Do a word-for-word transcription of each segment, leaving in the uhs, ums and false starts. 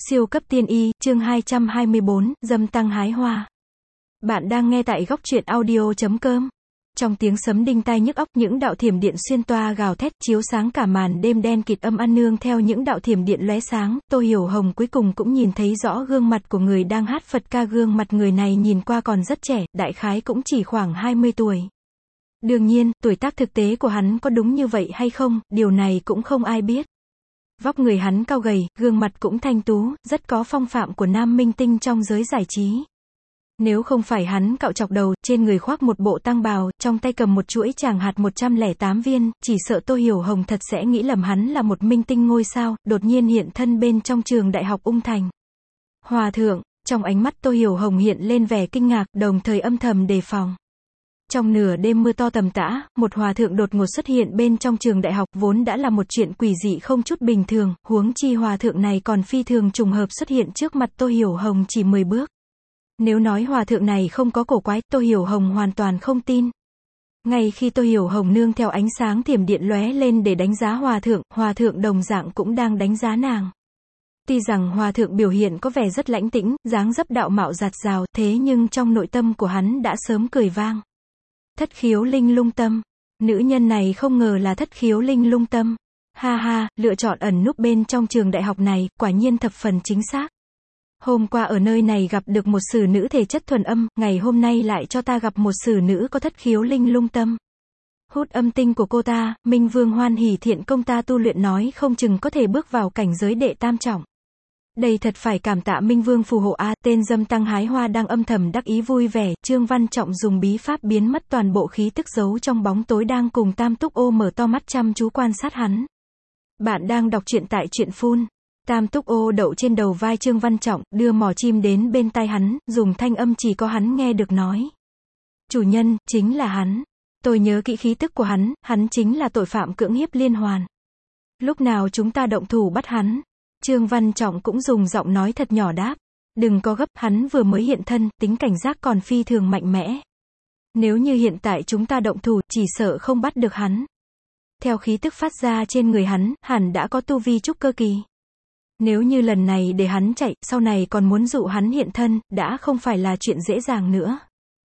Siêu cấp tiên y, chương hai trăm hai mươi bốn, dâm tăng hái hoa. Bạn đang nghe tại góc truyện audio chấm com. Trong tiếng sấm đinh tai nhức óc, những đạo thiểm điện xuyên toa gào thét, chiếu sáng cả màn đêm đen kịt âm ăn nương theo những đạo thiểm điện lóe sáng, Tô Hiểu Hồng cuối cùng cũng nhìn thấy rõ gương mặt của người đang hát Phật ca. Gương mặt người này nhìn qua còn rất trẻ, đại khái cũng chỉ khoảng hai mươi tuổi. Đương nhiên, tuổi tác thực tế của hắn có đúng như vậy hay không, điều này cũng không ai biết. Vóc người hắn cao gầy, gương mặt cũng thanh tú, rất có phong phạm của nam minh tinh trong giới giải trí. Nếu không phải hắn cạo chọc đầu, trên người khoác một bộ tăng bào, trong tay cầm một chuỗi tràng hạt một trăm lẻ tám viên, chỉ sợ Tô Hiểu Hồng thật sẽ nghĩ lầm hắn là một minh tinh ngôi sao, đột nhiên hiện thân bên trong trường đại học Ung Thành. Hòa thượng, trong ánh mắt Tô Hiểu Hồng hiện lên vẻ kinh ngạc, đồng thời âm thầm đề phòng. Trong nửa đêm mưa to tầm tã, một hòa thượng đột ngột xuất hiện bên trong trường đại học vốn đã là một chuyện quỷ dị không chút bình thường, huống chi hòa thượng này còn phi thường trùng hợp xuất hiện trước mặt Tô Hiểu Hồng chỉ mười bước. Nếu nói hòa thượng này không có cổ quái, Tô Hiểu Hồng hoàn toàn không tin. Ngay khi Tô Hiểu Hồng nương theo ánh sáng thiểm điện lóe lên để đánh giá hòa thượng, hòa thượng đồng dạng cũng đang đánh giá nàng. Tuy rằng hòa thượng biểu hiện có vẻ rất lãnh tĩnh, dáng dấp đạo mạo dạt dào, thế nhưng trong nội tâm của hắn đã sớm cười vang. Thất khiếu linh lung tâm. Nữ nhân này không ngờ là thất khiếu linh lung tâm. Ha ha, lựa chọn ẩn núp bên trong trường đại học này, quả nhiên thập phần chính xác. Hôm qua ở nơi này gặp được một sử nữ thể chất thuần âm, ngày hôm nay lại cho ta gặp một sử nữ có thất khiếu linh lung tâm. Hút âm tinh của cô ta, Minh Vương hoan hỉ thiện công ta tu luyện nói không chừng có thể bước vào cảnh giới đệ tam trọng. Đây thật phải cảm tạ Minh Vương phù hộ a. Tên dâm tăng hái hoa đang âm thầm đắc ý vui vẻ, Trương Văn Trọng dùng bí pháp biến mất toàn bộ khí tức giấu trong bóng tối đang cùng Tam Túc Ô mở to mắt chăm chú quan sát hắn. Bạn đang đọc truyện tại truyện phun. Tam Túc Ô đậu trên đầu vai Trương Văn Trọng, đưa mỏ chim đến bên tai hắn, dùng thanh âm chỉ có hắn nghe được nói. Chủ nhân, chính là hắn. Tôi nhớ kỹ khí tức của hắn, hắn chính là tội phạm cưỡng hiếp liên hoàn. Lúc nào chúng ta động thủ bắt hắn? Trương Văn Trọng cũng dùng giọng nói thật nhỏ đáp. Đừng có gấp, hắn vừa mới hiện thân, tính cảnh giác còn phi thường mạnh mẽ. Nếu như hiện tại chúng ta động thủ, chỉ sợ không bắt được hắn. Theo khí tức phát ra trên người hắn, hẳn đã có tu vi trúc cơ kỳ. Nếu như lần này để hắn chạy, sau này còn muốn dụ hắn hiện thân, đã không phải là chuyện dễ dàng nữa.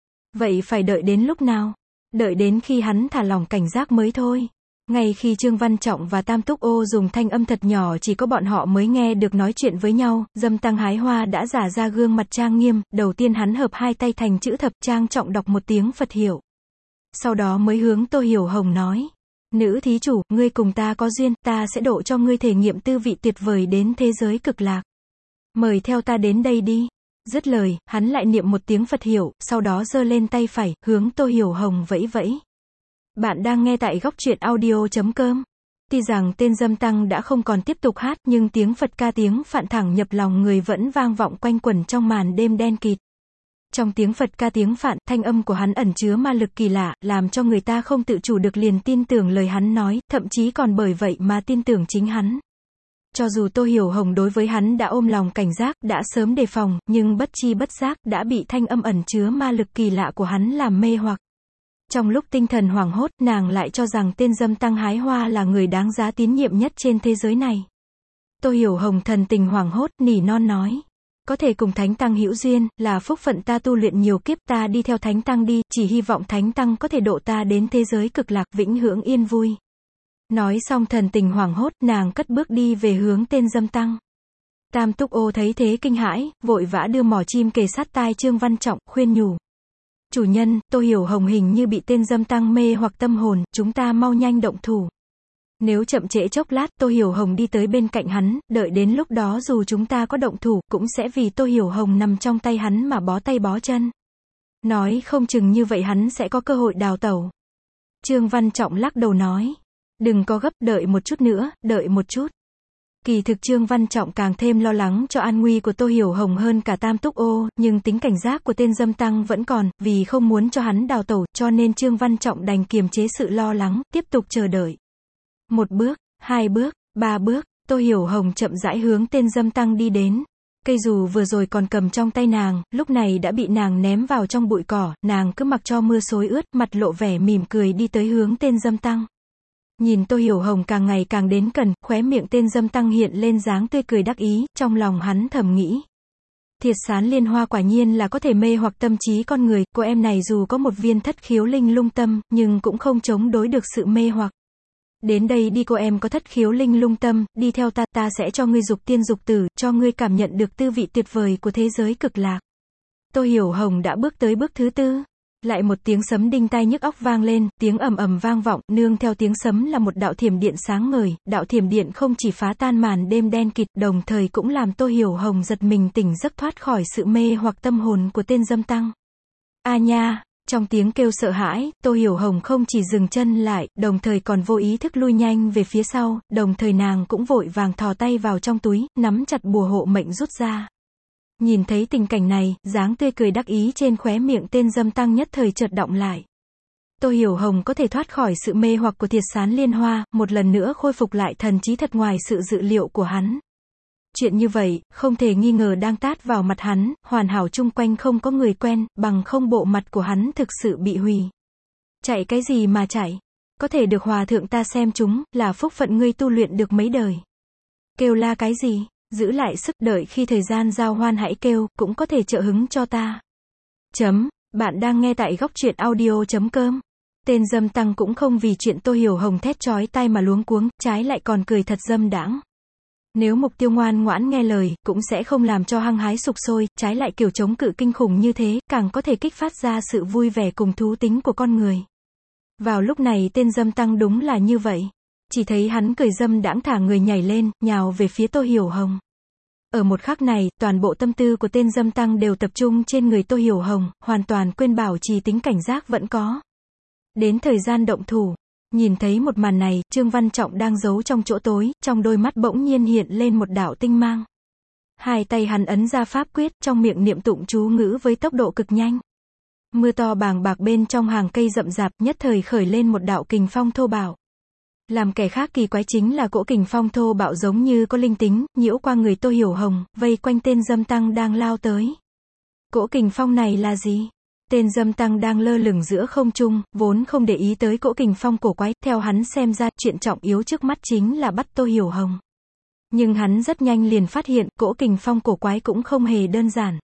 Vậy phải đợi đến lúc nào? Đợi đến khi hắn thả lỏng cảnh giác mới thôi. Ngay khi Trương Văn Trọng và Tam Túc Ô dùng thanh âm thật nhỏ chỉ có bọn họ mới nghe được nói chuyện với nhau, dâm tăng hái hoa đã giả ra gương mặt trang nghiêm, đầu tiên hắn hợp hai tay thành chữ thập trang trọng đọc một tiếng Phật hiệu. Sau đó mới hướng Tô Hiểu Hồng nói, nữ thí chủ, ngươi cùng ta có duyên, ta sẽ độ cho ngươi thể nghiệm tư vị tuyệt vời đến thế giới cực lạc. Mời theo ta đến đây đi. Dứt lời, hắn lại niệm một tiếng Phật hiệu, sau đó giơ lên tay phải, hướng Tô Hiểu Hồng vẫy vẫy. Bạn đang nghe tại góc truyện audio chấm com. Tuy rằng tên dâm tăng đã không còn tiếp tục hát, nhưng tiếng Phật ca tiếng phạn thẳng nhập lòng người vẫn vang vọng quanh quẩn trong màn đêm đen kịt. Trong tiếng Phật ca tiếng phạn, thanh âm của hắn ẩn chứa ma lực kỳ lạ, làm cho người ta không tự chủ được liền tin tưởng lời hắn nói, thậm chí còn bởi vậy mà tin tưởng chính hắn. Cho dù Tô Hiểu Hồng đối với hắn đã ôm lòng cảnh giác, đã sớm đề phòng, nhưng bất chi bất giác đã bị thanh âm ẩn chứa ma lực kỳ lạ của hắn làm mê hoặc. Trong lúc tinh thần hoảng hốt, nàng lại cho rằng tên dâm tăng hái hoa là người đáng giá tín nhiệm nhất trên thế giới này. Tô Hiểu Hồng thần tình hoảng hốt, nỉ non nói. Có thể cùng Thánh Tăng hữu duyên, là phúc phận ta tu luyện nhiều kiếp, ta đi theo Thánh Tăng đi, chỉ hy vọng Thánh Tăng có thể độ ta đến thế giới cực lạc, vĩnh hưởng yên vui. Nói xong thần tình hoảng hốt, nàng cất bước đi về hướng tên dâm tăng. Tam Túc Ô thấy thế kinh hãi, vội vã đưa mỏ chim kề sát tai Trương Văn Trọng, khuyên nhủ. Chủ nhân, Tô Hiểu Hồng hình như bị tên dâm tăng mê hoặc tâm hồn, chúng ta mau nhanh động thủ. Nếu chậm trễ chốc lát, Tô Hiểu Hồng đi tới bên cạnh hắn, đợi đến lúc đó dù chúng ta có động thủ, cũng sẽ vì Tô Hiểu Hồng nằm trong tay hắn mà bó tay bó chân. Nói không chừng như vậy hắn sẽ có cơ hội đào tẩu. Trương Văn Trọng lắc đầu nói. Đừng có gấp, đợi một chút nữa, đợi một chút. Kỳ thực Trương Văn Trọng càng thêm lo lắng cho an nguy của Tô Hiểu Hồng hơn cả Tam Túc Ô, nhưng tính cảnh giác của tên dâm tăng vẫn còn, vì không muốn cho hắn đào tẩu, cho nên Trương Văn Trọng đành kiềm chế sự lo lắng, tiếp tục chờ đợi. Một bước, hai bước, ba bước, Tô Hiểu Hồng chậm rãi hướng tên dâm tăng đi đến. Cây dù vừa rồi còn cầm trong tay nàng, lúc này đã bị nàng ném vào trong bụi cỏ, nàng cứ mặc cho mưa xối ướt, mặt lộ vẻ mỉm cười đi tới hướng tên dâm tăng. Nhìn Tô Hiểu Hồng càng ngày càng đến gần, khóe miệng tên dâm tăng hiện lên dáng tươi cười đắc ý, trong lòng hắn thầm nghĩ. Thiệt sán liên hoa quả nhiên là có thể mê hoặc tâm trí con người, cô em này dù có một viên thất khiếu linh lung tâm, nhưng cũng không chống đối được sự mê hoặc. Đến đây đi cô em có thất khiếu linh lung tâm, đi theo ta, ta sẽ cho ngươi dục tiên dục tử, cho ngươi cảm nhận được tư vị tuyệt vời của thế giới cực lạc. Tô Hiểu Hồng đã bước tới bước thứ tư. Lại một tiếng sấm đinh tai nhức óc vang lên, tiếng ầm ầm vang vọng, nương theo tiếng sấm là một đạo thiểm điện sáng ngời, đạo thiểm điện không chỉ phá tan màn đêm đen kịt, đồng thời cũng làm Tô Hiểu Hồng giật mình tỉnh giấc thoát khỏi sự mê hoặc tâm hồn của tên dâm tăng. A nha! Trong tiếng kêu sợ hãi, Tô Hiểu Hồng không chỉ dừng chân lại, đồng thời còn vô ý thức lui nhanh về phía sau, đồng thời nàng cũng vội vàng thò tay vào trong túi, nắm chặt bùa hộ mệnh rút ra. Nhìn thấy tình cảnh này, dáng tươi cười đắc ý trên khóe miệng tên dâm tăng nhất thời chợt động lại. Tô Hiểu Hồng có thể thoát khỏi sự mê hoặc của thiệt sán liên hoa, một lần nữa khôi phục lại thần trí thật ngoài sự dự liệu của hắn. Chuyện như vậy, không thể nghi ngờ đang tát vào mặt hắn, hoàn hảo chung quanh không có người quen, bằng không bộ mặt của hắn thực sự bị hủy. Chạy cái gì mà chạy? Có thể được hòa thượng ta xem chúng, là phúc phận ngươi tu luyện được mấy đời. Kêu la cái gì? Giữ lại sức đợi khi thời gian giao hoan hãy kêu, cũng có thể trợ hứng cho ta. Chấm, bạn đang nghe tại góc truyện audio chấm com. Tên dâm tăng cũng không vì chuyện Tô Hiểu Hồng thét chói tai mà luống cuống, trái lại còn cười thật dâm đãng. Nếu mục tiêu ngoan ngoãn nghe lời, cũng sẽ không làm cho hăng hái sục sôi, trái lại kiểu chống cự kinh khủng như thế, càng có thể kích phát ra sự vui vẻ cùng thú tính của con người. Vào lúc này tên dâm tăng đúng là như vậy. Chỉ thấy hắn cười dâm đãng thả người nhảy lên, nhào về phía Tô Hiểu Hồng. Ở một khắc này, toàn bộ tâm tư của tên dâm tăng đều tập trung trên người Tô Hiểu Hồng, hoàn toàn quên bảo trì tính cảnh giác vẫn có. Đến thời gian động thủ, nhìn thấy một màn này, Trương Văn Trọng đang giấu trong chỗ tối, trong đôi mắt bỗng nhiên hiện lên một đạo tinh mang. Hai tay hắn ấn ra pháp quyết, trong miệng niệm tụng chú ngữ với tốc độ cực nhanh. Mưa to bàng bạc bên trong hàng cây rậm rạp, nhất thời khởi lên một đạo kình phong thô bạo. Làm kẻ khác kỳ quái chính là cỗ kình phong thô bạo giống như có linh tính, nhiễu qua người Tô Hiểu Hồng, vây quanh tên dâm tăng đang lao tới. Cỗ kình phong này là gì? Tên dâm tăng đang lơ lửng giữa không trung, vốn không để ý tới cỗ kình phong cổ quái, theo hắn xem ra, chuyện trọng yếu trước mắt chính là bắt Tô Hiểu Hồng. Nhưng hắn rất nhanh liền phát hiện, cỗ kình phong cổ quái cũng không hề đơn giản.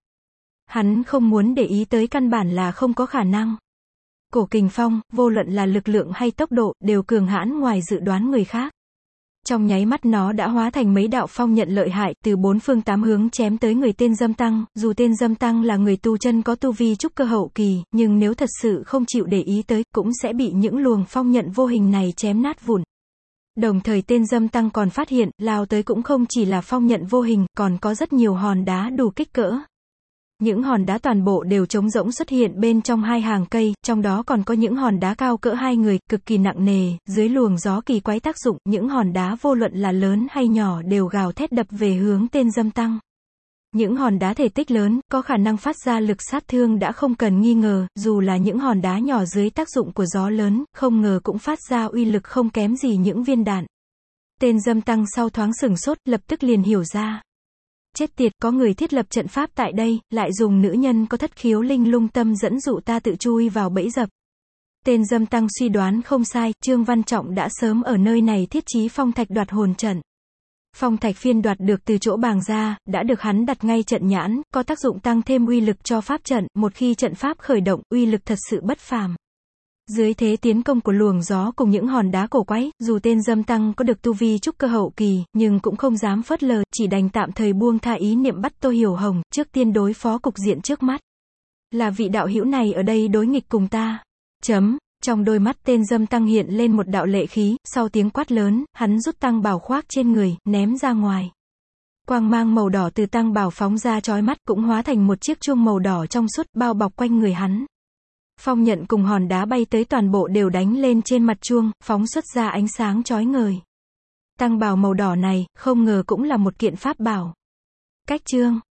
Hắn không muốn để ý tới căn bản là không có khả năng. Cổ kình phong, vô luận là lực lượng hay tốc độ, đều cường hãn ngoài dự đoán người khác. Trong nháy mắt nó đã hóa thành mấy đạo phong nhận lợi hại, từ bốn phương tám hướng chém tới người tên dâm tăng, dù tên dâm tăng là người tu chân có tu vi trúc cơ hậu kỳ, nhưng nếu thật sự không chịu để ý tới, cũng sẽ bị những luồng phong nhận vô hình này chém nát vụn. Đồng thời tên dâm tăng còn phát hiện, lao tới cũng không chỉ là phong nhận vô hình, còn có rất nhiều hòn đá đủ kích cỡ. Những hòn đá toàn bộ đều trống rỗng xuất hiện bên trong hai hàng cây, trong đó còn có những hòn đá cao cỡ hai người, cực kỳ nặng nề, dưới luồng gió kỳ quái tác dụng, những hòn đá vô luận là lớn hay nhỏ đều gào thét đập về hướng tên dâm tăng. Những hòn đá thể tích lớn, có khả năng phát ra lực sát thương đã không cần nghi ngờ, dù là những hòn đá nhỏ dưới tác dụng của gió lớn, không ngờ cũng phát ra uy lực không kém gì những viên đạn. Tên dâm tăng sau thoáng sửng sốt, lập tức liền hiểu ra. Chết tiệt, có người thiết lập trận pháp tại đây, lại dùng nữ nhân có thất khiếu linh lung tâm dẫn dụ ta tự chui vào bẫy dập. Tên dâm tăng suy đoán không sai, Trương Văn Trọng đã sớm ở nơi này thiết trí phong thạch đoạt hồn trận. Phong thạch phiên đoạt được từ chỗ bàng ra, đã được hắn đặt ngay trận nhãn, có tác dụng tăng thêm uy lực cho pháp trận, một khi trận pháp khởi động, uy lực thật sự bất phàm. Dưới thế tiến công của luồng gió cùng những hòn đá cổ quái, dù tên dâm tăng có được tu vi trúc cơ hậu kỳ, nhưng cũng không dám phớt lờ, chỉ đành tạm thời buông tha ý niệm bắt Tô Hiểu Hồng, trước tiên đối phó cục diện trước mắt. Là vị đạo hữu này ở đây đối nghịch cùng ta. Chấm. Trong đôi mắt tên dâm tăng hiện lên một đạo lệ khí, sau tiếng quát lớn, hắn rút tăng bào khoác trên người, ném ra ngoài. Quang mang màu đỏ từ tăng bào phóng ra chói mắt, cũng hóa thành một chiếc chuông màu đỏ trong suốt, bao bọc quanh người hắn. Phong nhận cùng hòn đá bay tới toàn bộ đều đánh lên trên mặt chuông, phóng xuất ra ánh sáng chói ngời. Tăng bào màu đỏ này, không ngờ cũng là một kiện pháp bảo. Cách chương.